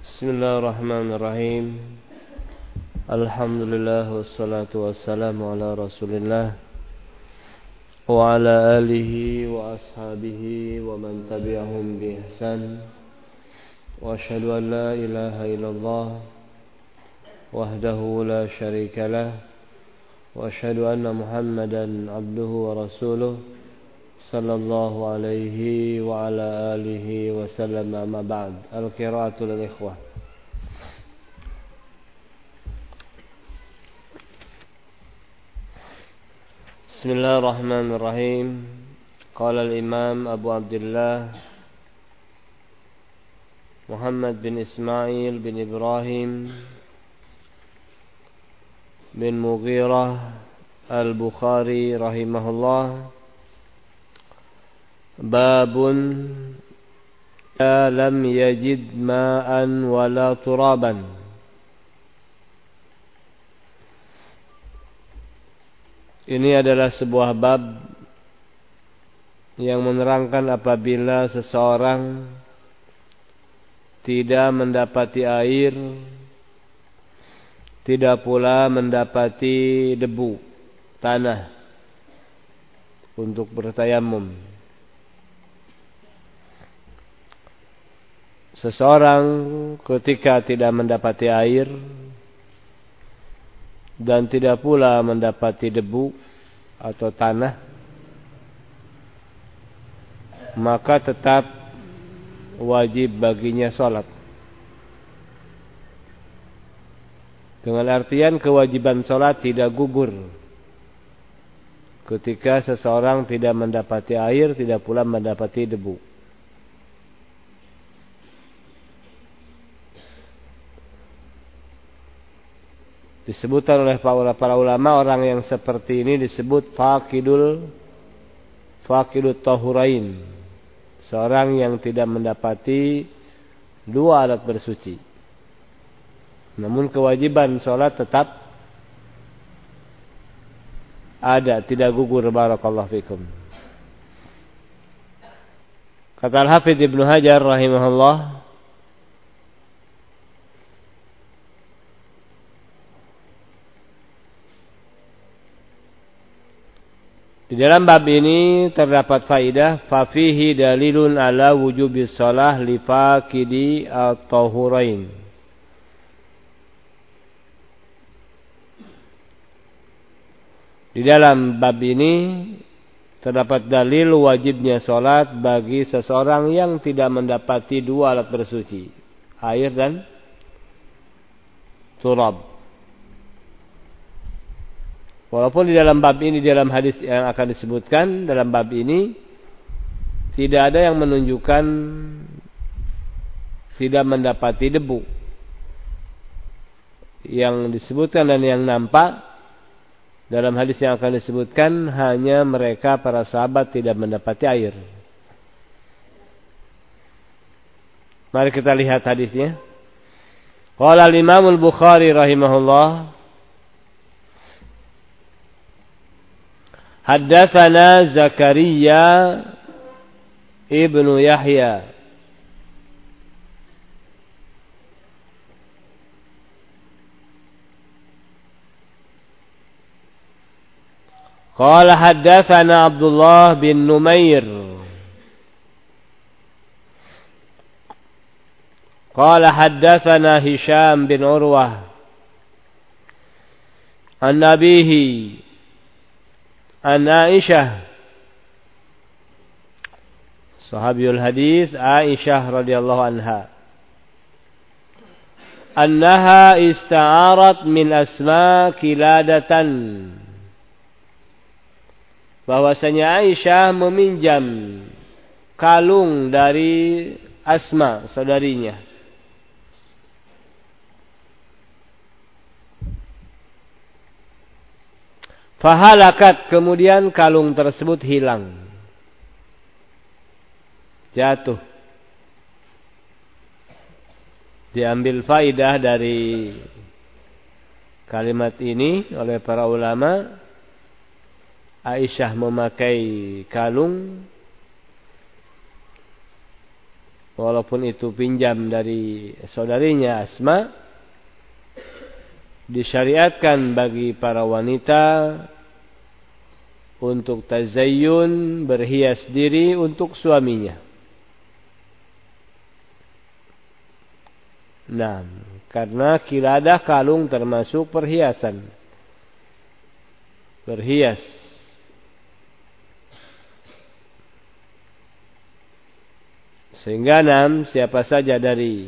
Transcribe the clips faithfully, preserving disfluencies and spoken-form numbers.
Bismillahirrahmanirrahim. Alhamdulillah wassalatu wassalamu ala Rasulillah wa ala alihi wa ashabihi wa man tabi'ahum bi ihsan. Wa asyhadu an la ilaha illallah wahdahu la syarika lah wa asyhadu anna Muhammadan abduhu wa rasuluh sallallahu alaihi wa ala alihi wa sallam. Amma ba'd. Al-qira'atu lil ikhwah. Bismillahirrahmanirrahim. Qala al-imam Abu Abdullah Muhammad bin Ismail bin Ibrahim bin Mughirah al-Bukhari rahimahullah, babun la lam yajid ma'an wala turaban. Ini adalah sebuah bab yang menerangkan apabila seseorang tidak mendapati air, tidak pula mendapati debu tanah untuk bertayamum. Seseorang ketika tidak mendapati air dan tidak pula mendapati debu atau tanah, maka tetap wajib baginya sholat. Dengan artian kewajiban sholat tidak gugur ketika seseorang tidak mendapati air, tidak pula mendapati debu. Disebutkan oleh para ulama, orang yang seperti ini disebut faqidul faqidut tahurain, seorang yang tidak mendapati dua alat bersuci, namun kewajiban sholat tetap ada, tidak gugur. Barakallahu fikum. Kata Al-Hafidz Ibnu Hajar rahimahullah, di dalam bab ini terdapat faidah, fafihi dalilun ala wujubis shalah li faqidi at-tahurain. Di dalam bab ini terdapat dalil wajibnya salat bagi seseorang yang tidak mendapati dua alat bersuci, air dan turab. Walaupun di dalam bab ini, di dalam hadis yang akan disebutkan dalam bab ini, tidak ada yang menunjukkan tidak mendapati debu. Yang disebutkan dan yang nampak dalam hadis yang akan disebutkan hanya mereka para sahabat tidak mendapati air. Mari kita lihat hadisnya. Qala al-Imam al-Bukhari rahimahullah, haddatsana Zakaria ibnu Yahya qala haddatsana Abdullah bin Numair qala haddatsana Hisham bin Urwah an abihi an Aisyah, sahabiyul hadis Aisyah radhiyallahu anha, annaha ista'arat min Asma kiladatan, bahwasanya Aisyah meminjam kalung dari Asma, saudarinya. Fahalakat, kemudian kalung tersebut hilang, jatuh. Diambil faidah dari kalimat ini oleh para ulama, Aisyah memakai kalung walaupun itu pinjam dari saudarinya Asma, disyariatkan bagi para wanita untuk tazayyun, berhias diri untuk suaminya. Nah, karena kiladah kalung termasuk perhiasan. Berhias. Sehingga nam, siapa saja dari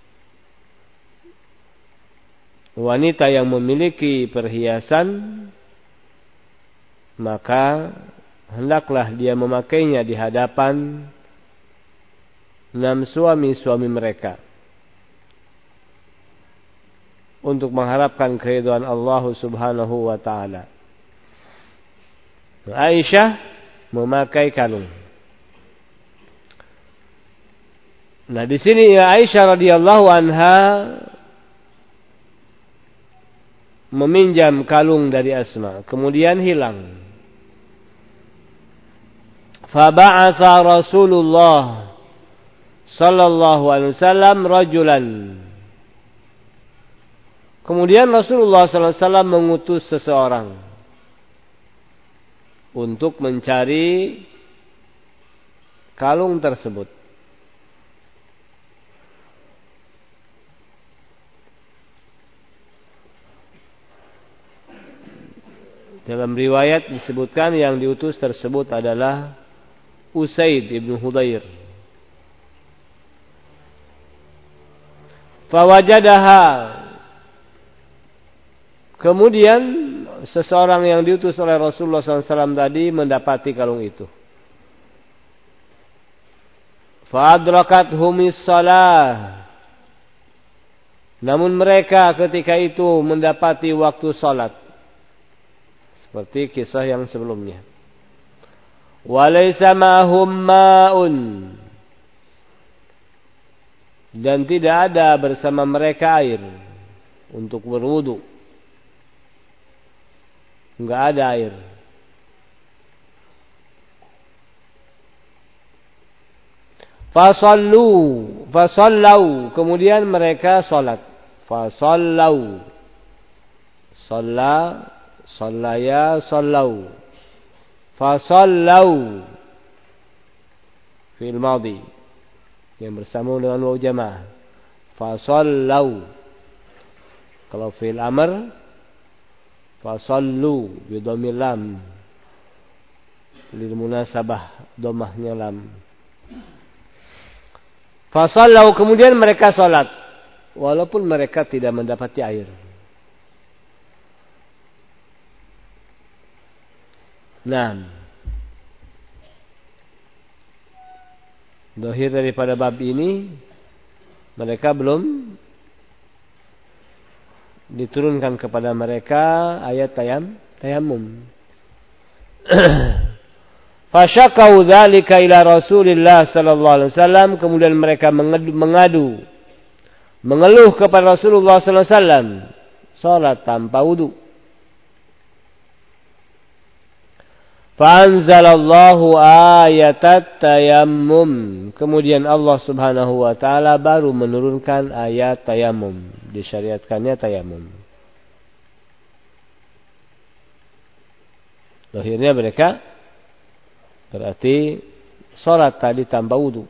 wanita yang memiliki perhiasan, maka hendaklah dia memakainya di hadapan enam suami-suami mereka untuk mengharapkan keridhaan Allah Subhanahu wa taala. Aisyah memakai kalung. Nah, di sini Aisyah radhiyallahu anha meminjam kalung dari Asma, kemudian hilang. Faba'atha Rasulullah sallallahu alaihi wasallam rajulan. Kemudian Rasulullah sallallahu alaihi wasallam mengutus seseorang untuk mencari kalung tersebut. Dalam riwayat disebutkan yang diutus tersebut adalah Usaid ibn Hudayr. Fawajadaha. Kemudian seseorang yang diutus oleh Rasulullah sallallahu alaihi wasallam tadi mendapati kalung itu. Fa'adrakat humis salah. Namun mereka ketika itu mendapati waktu salat. Seperti kisah yang sebelumnya. Walaysa ma'hum ma'un. Dan tidak ada bersama mereka air untuk berwudu. Enggak ada air. Fasallu, fasallau, kemudian mereka salat. Fasallau. Shalla, shallaya, sallau. Fasallau. Fi'il madhi yang bersama dengan waw jamaah. Fasallau. Kalau fi'il amr, fasallu bi dhammil lam lil munasabah, dhammahnya lam. Fasallau, kemudian mereka salat walaupun mereka tidak mendapati air. Nah, dohir daripada bab ini, mereka belum diturunkan kepada mereka ayat tayam, tayamum. Fasyakau dzalika ila Rasulillah sallallahu alaihi wasallam, kemudian mereka mengadu, mengadu mengeluh kepada Rasulullah sallallahu alaihi wasallam salat tanpa wudu. Fa'anzalallahu ayatat tayammum. Kemudian Allah Subhanahu wa taala baru menurunkan ayat tayammum, disyariatkannya tayammum. Akhirnya mereka berarti salat tadi tanpa wudu.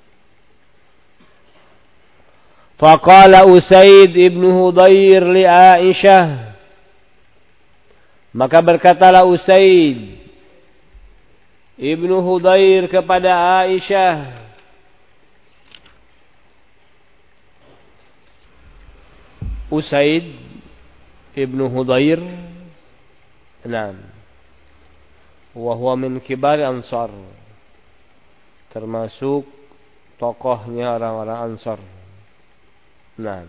Faqala Usaid ibn Hudayr li Aisyah. Maka berkatalah Usaid Ibnu Hudayr kepada Aisyah, Usaid Ibnu Hudayr, nah, wa huwa min kibar Ansar, termasuk tokohnya orang-orang Ansar. Nah,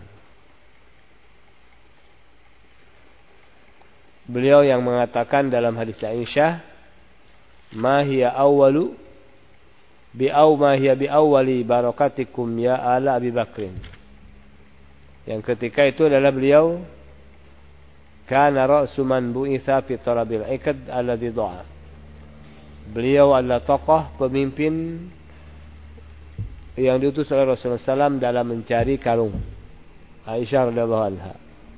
beliau yang mengatakan dalam hadis Aisyah, ma hiya awwalu bi aw ma hiya bi awwali barakatikum ya ala Abi Bakrin. Yang ketika itu adalah beliau kana ra'su man bu'itha fi tarabil ikad alladhi dha'a. Beliau adalah tokoh pemimpin yang diutus oleh Rasulullah sallallahu alaihi wasallam dalam mencari kalung Aisyah radhiyallahu anha.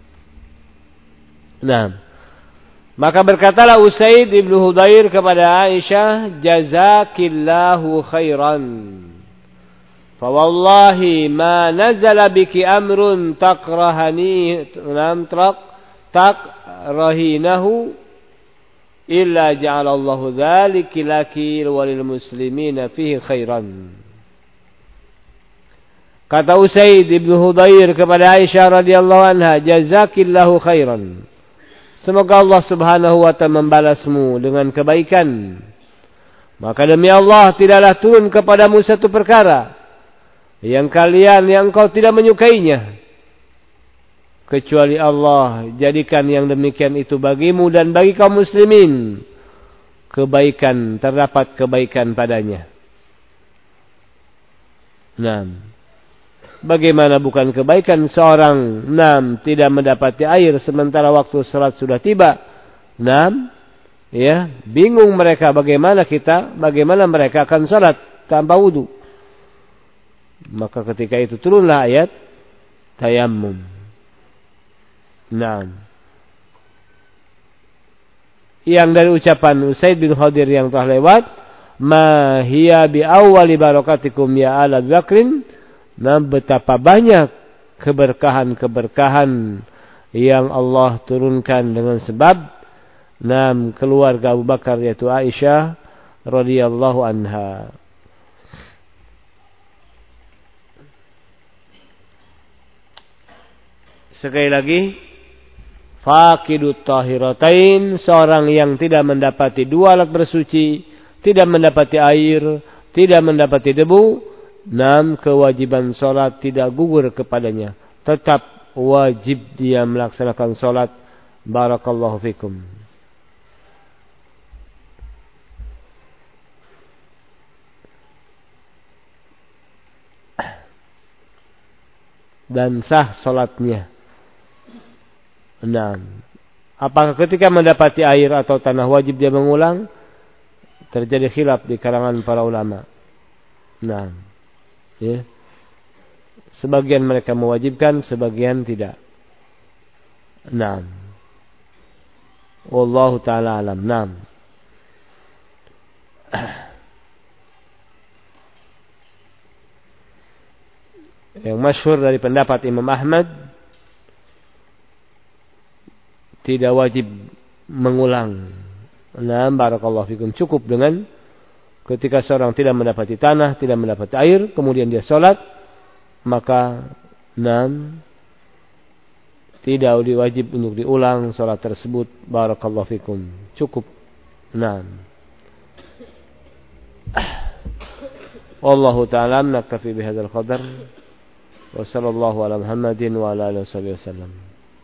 Nah, maka berkatalah Usaid ibn Hudayr kepada Aisyah, jazakillahu khairan. Fa wallahi ma nazala biki amrun takrahani lam trak takrahinahu illa ja'alallahu dzalika laki walil muslimina fihi khairan. Kata Usaid ibn Hudayr kepada Aisyah radhiyallahu anha, jazakillahu khairan. Semoga Allah subhanahu wa ta'ala membalasmu dengan kebaikan. Maka demi Allah tidaklah turun kepadamu satu perkara yang kalian, yang engkau tidak menyukainya, kecuali Allah jadikan yang demikian itu bagimu dan bagi kaum muslimin kebaikan, terdapat kebaikan padanya. Nah, bagaimana bukan kebaikan seorang enam tidak mendapati air sementara waktu salat sudah tiba. Enam, ya, bingung mereka bagaimana kita, bagaimana mereka akan salat tanpa wudu. Maka ketika itu turunlah ayat tayammum. Enam. Yang dari ucapan Usaid bin Khadir yang telah lewat, ma hiya bi awwali barakatikum ya ala Bakrin. Nah, betapa banyak keberkahan-keberkahan yang Allah turunkan dengan sebab nam keluarga Abu Bakar, yaitu Aisyah radhiyallahu anha. Sekali lagi, faqidut tahiratain, seorang yang tidak mendapati dua alat bersuci, tidak mendapati air, tidak mendapati debu, enam, kewajiban sholat tidak gugur kepadanya. Tetap wajib dia melaksanakan sholat. Barakallahu fikum. Dan sah sholatnya. Enam, apakah ketika mendapati air atau tanah wajib dia mengulang? Terjadi khilaf di kalangan para ulama. Enam. Ya. Sebagian mereka mewajibkan, sebagian tidak. Naam. Wallahu ta'ala alam. Naam. Yang masyhur dari pendapat Imam Ahmad, tidak wajib mengulang. Naam, barakallahu fikum. Cukup dengan ketika seorang tidak mendapati tanah, tidak mendapati air, kemudian dia sholat, maka enam, tidak wajib untuk diulang sholat tersebut. Barakallahu fikum. Cukup. Enam. Wallahu ta'ala naktafi bihadzal qadar. Wa sallallahu ala Muhammadin wa ala alihi wasallam.